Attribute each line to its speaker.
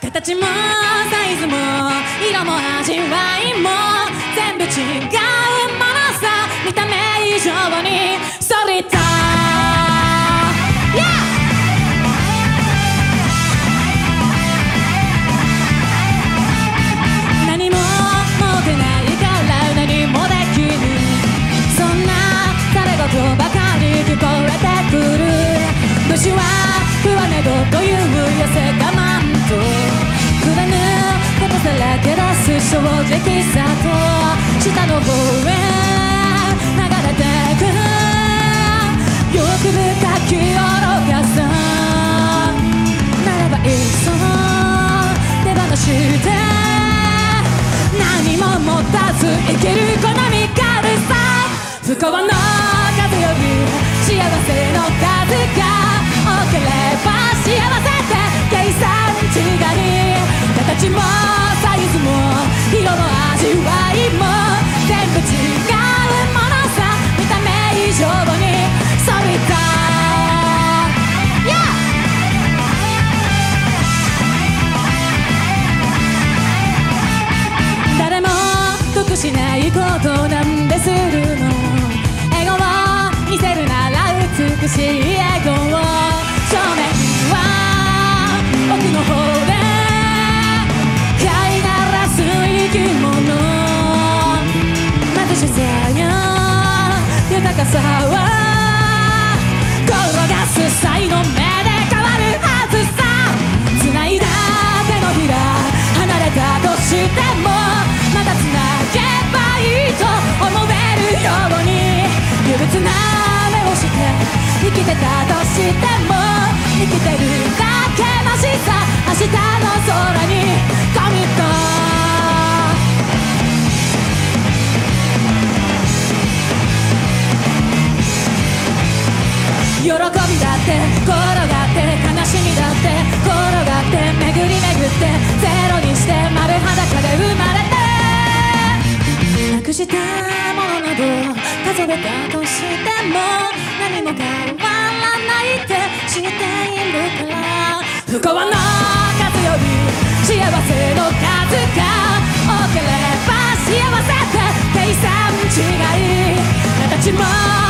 Speaker 1: 形もサイズも色も味わいも全部違うものさ。見た目以上にそりた、何も持ってないから何もできぬ、そんな誰事ばかり聞こえてくる。虫は不安ねどという痩せ我慢とくだぬことさらけ出す正直さと下の方へ流れてく欲深き愚かさならばいっそ手放して何も持たず生きるこの身軽さ。不幸の数より幸せの数が多ければ幸せって計算違い、形もサイズも色も味わいも全部違うものさ。見た目以上にそりた、誰も得しないことなんでするの。笑顔を見せるなら美しい笑顔を、正面は奥の方で飼いならす生き物、貧しさや豊かさは転がす際の目で変わるはずさ。繋いだ手のひら離れたとしてもまた繋げばいいと思えるように、憂鬱な目をして生きてたとしても生きてるだけマシさ。明日の空にコミット、喜びだって転がって悲しみだって転がって巡り巡ってゼロにして丸裸で生まれて、なくしたものなど数えたとしても何も変わらないって知っているから。不幸の数より幸せの数が多ければ幸せって計算違い、形も